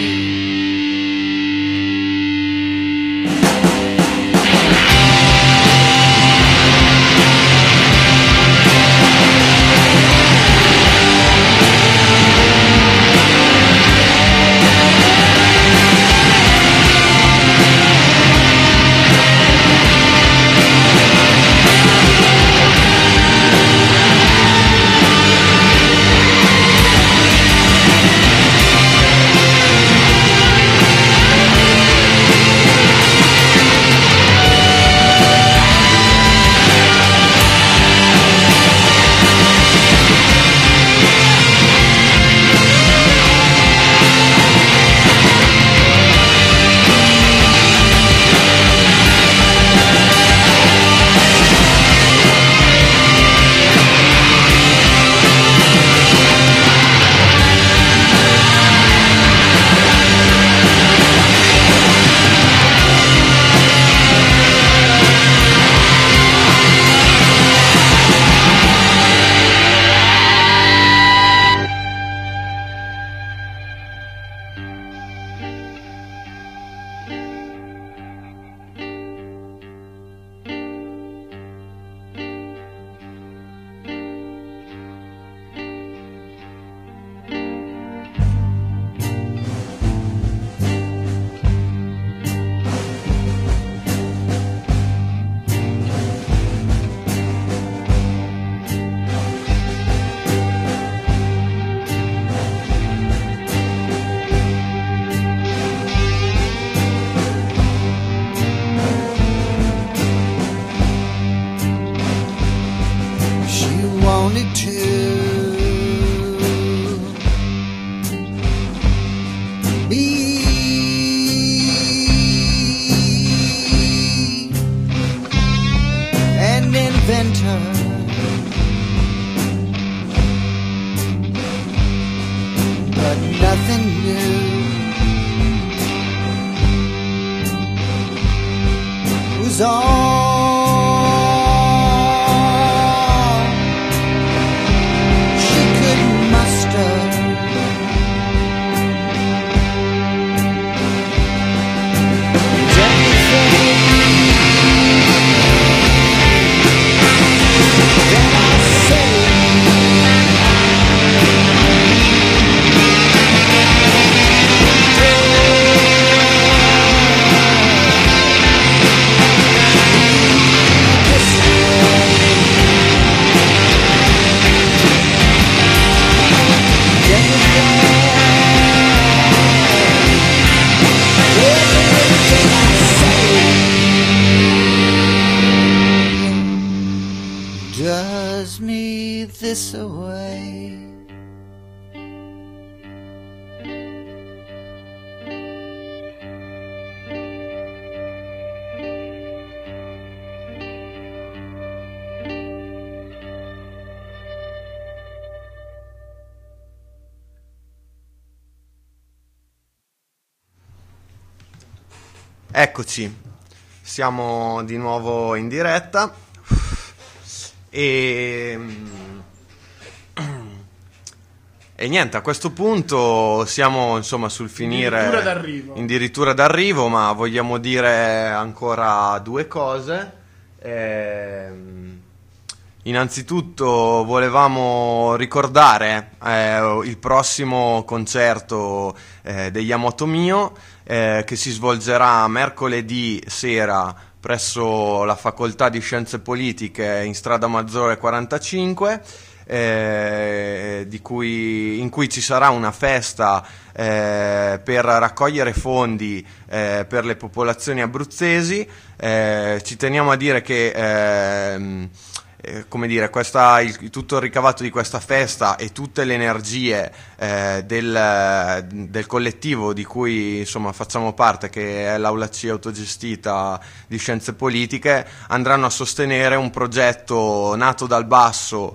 Wanted to be an inventor, but nothing new was all does me this away. Eccoci, siamo di nuovo in diretta e, e niente, a questo punto siamo insomma sul finire, Addirittura d'arrivo. addirittura d'arrivo, ma vogliamo dire ancora due cose. Ehm, Innanzitutto volevamo ricordare eh, il prossimo concerto eh, degli Yamato Mio eh, che si svolgerà mercoledì sera presso la Facoltà di Scienze Politiche in Strada Maggiore quarantacinque, eh, di cui, in cui ci sarà una festa eh, per raccogliere fondi eh, per le popolazioni abruzzesi. Eh, ci teniamo a dire che eh, Eh, come dire, questa, il, tutto il ricavato di questa festa e tutte le energie eh, del, del collettivo di cui insomma facciamo parte, che è l'Aula C autogestita di Scienze Politiche, andranno a sostenere un progetto nato dal basso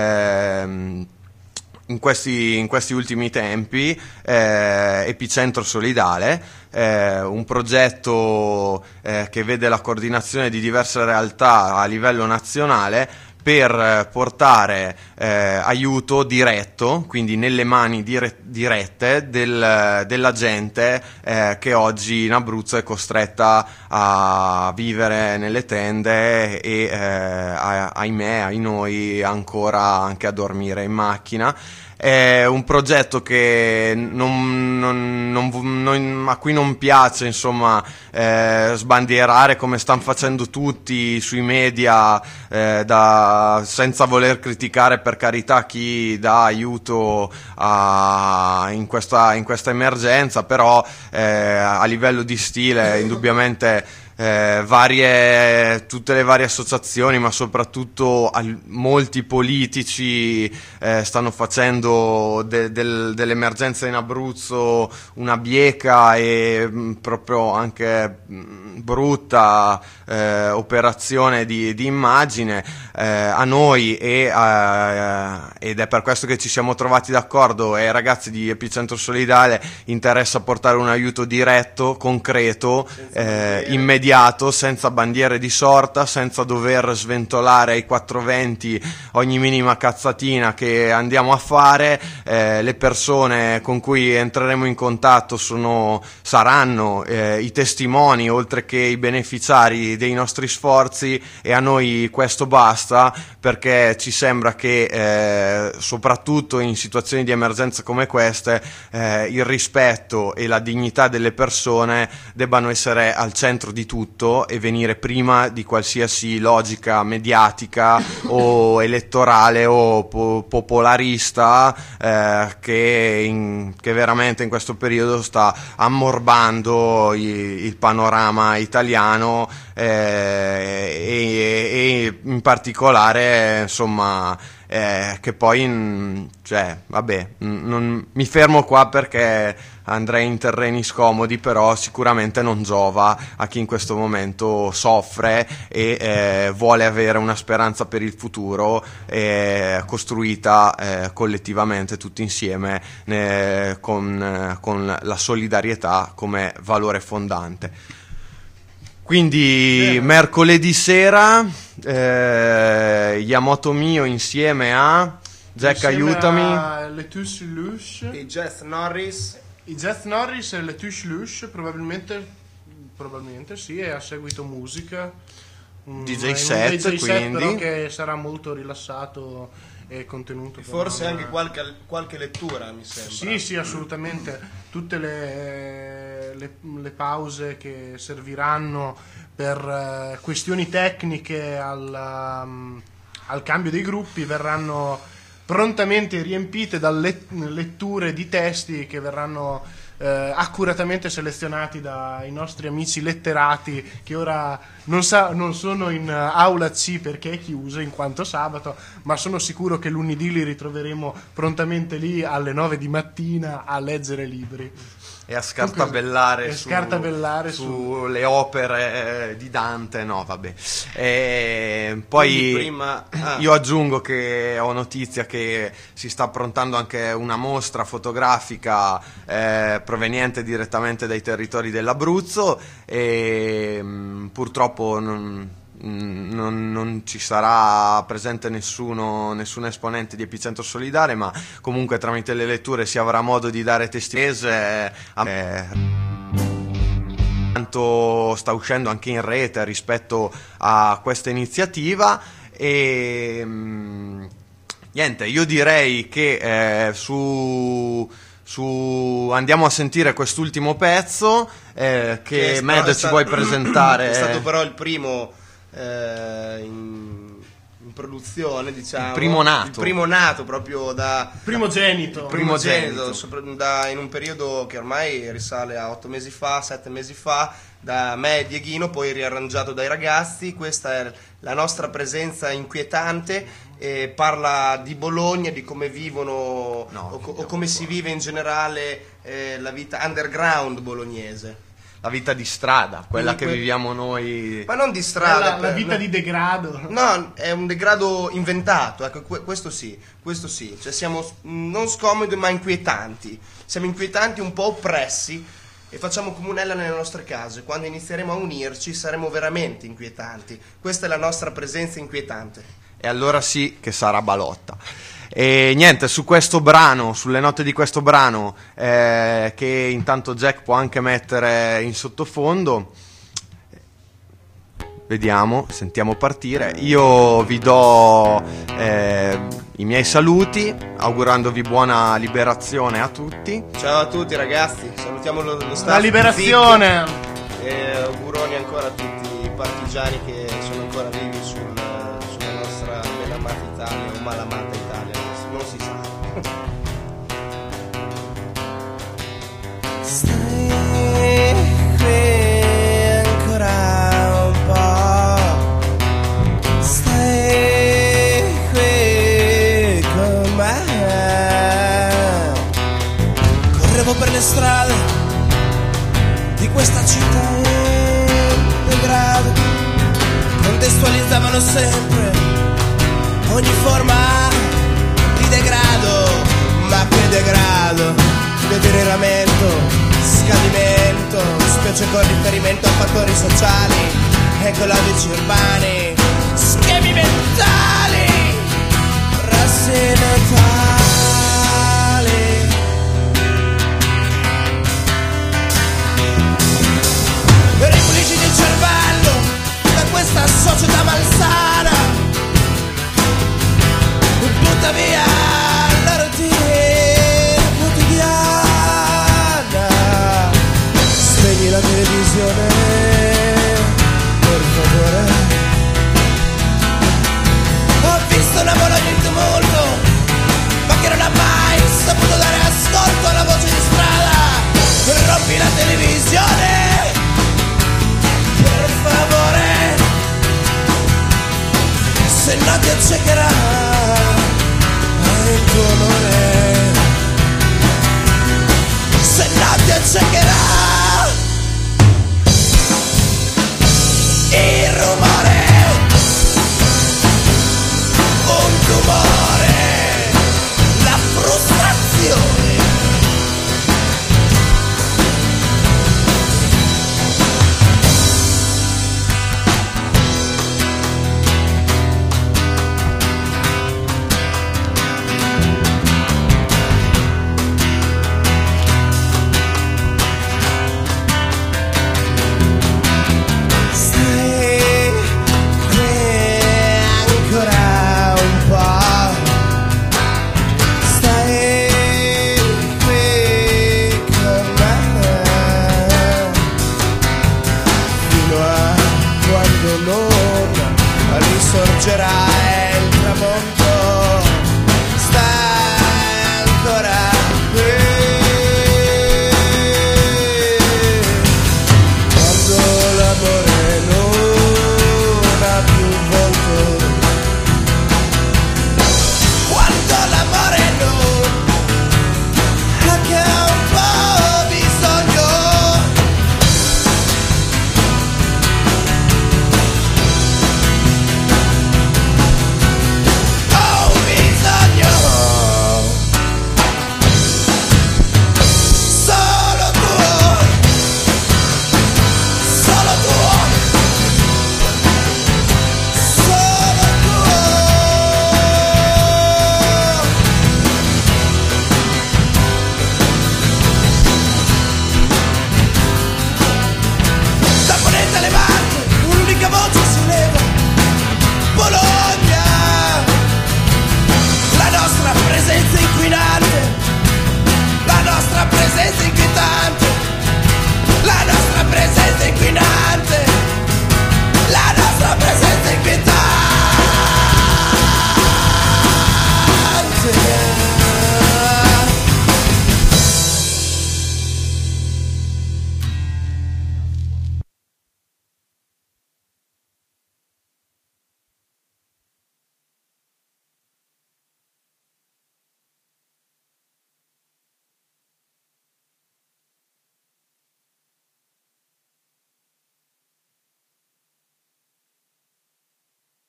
ehm, in questi, in questi ultimi tempi, eh, Epicentro Solidale, eh, un progetto eh, che vede la coordinazione di diverse realtà a livello nazionale per portare eh, aiuto diretto, quindi nelle mani dire- dirette del, della gente eh, che oggi in Abruzzo è costretta a vivere nelle tende e eh, ahimè, ai noi ancora anche a dormire in macchina. È un progetto che non, non, non, non, a cui non piace insomma eh, sbandierare come stanno facendo tutti sui media, eh, da, senza voler criticare per carità chi dà aiuto a, in, questa, in questa emergenza, però eh, a livello di stile indubbiamente Eh, varie, tutte le varie associazioni, ma soprattutto al, molti politici eh, stanno facendo de, del, dell'emergenza in Abruzzo una bieca e mh, proprio anche mh, brutta eh, operazione di, di immagine eh, a noi e, eh, ed è per questo che ci siamo trovati d'accordo, e ai ragazzi di Epicentro Solidale interessa portare un aiuto diretto, concreto, eh, immediato, senza bandiere di sorta, senza dover sventolare ai quattrocentoventi ogni minima cazzatina che andiamo a fare. Eh, le persone con cui entreremo in contatto sono, saranno eh, i testimoni oltre che i beneficiari dei nostri sforzi, e a noi questo basta, perché ci sembra che eh, soprattutto in situazioni di emergenza come queste eh, il rispetto e la dignità delle persone debbano essere al centro di tutto e venire prima di qualsiasi logica mediatica o elettorale o po- popolarista eh, che, in, che veramente in questo periodo sta ammorbando i, il panorama italiano eh, e, e in particolare insomma eh, che poi mh, cioè vabbè mh, non, mi fermo qua perché andrei in terreni scomodi, però sicuramente non giova a chi in questo momento soffre e eh, vuole avere una speranza per il futuro eh, costruita eh, collettivamente tutti insieme eh, con, eh, con la solidarietà come valore fondante. Quindi Bene. mercoledì sera eh, Yamato Mio insieme a Jack, insieme aiutami a Le Touche Lush e Jeff Norris. I Jeff Norris e Le Touche Lush probabilmente probabilmente sì, e a seguito musica, un D J set, D J set quindi però che sarà molto rilassato e contenuto, e forse non... anche qualche, qualche lettura, mi sembra. Sì, sì, assolutamente. Tutte le, le, le pause che serviranno per uh, questioni tecniche al, um, al cambio dei gruppi verranno prontamente riempite da letture di testi che verranno eh, accuratamente selezionati dai nostri amici letterati, che ora non, sa, non sono in uh, aula C perché è chiusa in quanto sabato, ma sono sicuro che lunedì li ritroveremo prontamente lì alle nove di mattina a leggere libri e a scartabellare, e su, scartabellare sulle su opere eh, di Dante, no vabbè. E poi prima, ah. io aggiungo che ho notizia che si sta approntando anche una mostra fotografica eh, proveniente direttamente dai territori dell'Abruzzo e mh, purtroppo non Non, non ci sarà presente nessuno, nessun esponente di Epicentro Solidale, ma comunque tramite le letture si avrà modo di dare testimonianze eh, quanto sta uscendo anche in rete rispetto a questa iniziativa. E mh, niente, io direi che eh, su su andiamo a sentire quest'ultimo pezzo eh, che, che Med ci stato, vuoi presentare. È stato però il primo eh, in, in produzione, diciamo, il primo nato, il primo nato proprio da primogenito, primogenito, primogenito. Da, in un periodo che ormai risale a otto mesi fa, sette mesi fa, da me e Dieghino, poi riarrangiato dai ragazzi. Questa è la nostra presenza inquietante. E parla di Bologna, di come vivono no, o, o come si vive in generale eh, la vita underground bolognese, la vita di strada, quella Quindi che que- viviamo noi, ma non di strada, la, la per- vita no. di degrado. No, è un degrado inventato, ecco, que- questo sì, questo sì, cioè siamo s- non scomodi ma inquietanti, siamo inquietanti, un po' oppressi, e facciamo comunella nelle nostre case. Quando inizieremo a unirci saremo veramente inquietanti. Questa è la nostra presenza inquietante. e allora sì che sarà balotta. E niente, su questo brano, sulle note di questo brano, eh, che intanto Jack può anche mettere in sottofondo, vediamo, sentiamo partire. Io vi do eh, i miei saluti, augurandovi buona liberazione a tutti. Ciao a tutti ragazzi, salutiamo lo, lo staff La liberazione! Zicco, e auguroni ancora a tutti i partigiani che sono ancora vivi sul, sulla nostra ben amata Italia o malamata Italia, non si sa. Stai qui ancora un po', stai qui con me. Correvo per le strade di questa città in degrado, contestualizzavano sempre ogni forma di degrado, ma che degrado, deterioramento, scadimento, specie con riferimento a fattori sociali, ecologici urbani, schemi mentali, rassi mentali. Ripulisci il cervello da questa società malsana, butta via la routine quotidiana, spegni la televisione, per favore. Ho visto una Bologna in tumulto, ma che non ha mai saputo dare ascolto alla voce di strada. Rompi la televisione, per favore, se no ti accecherai.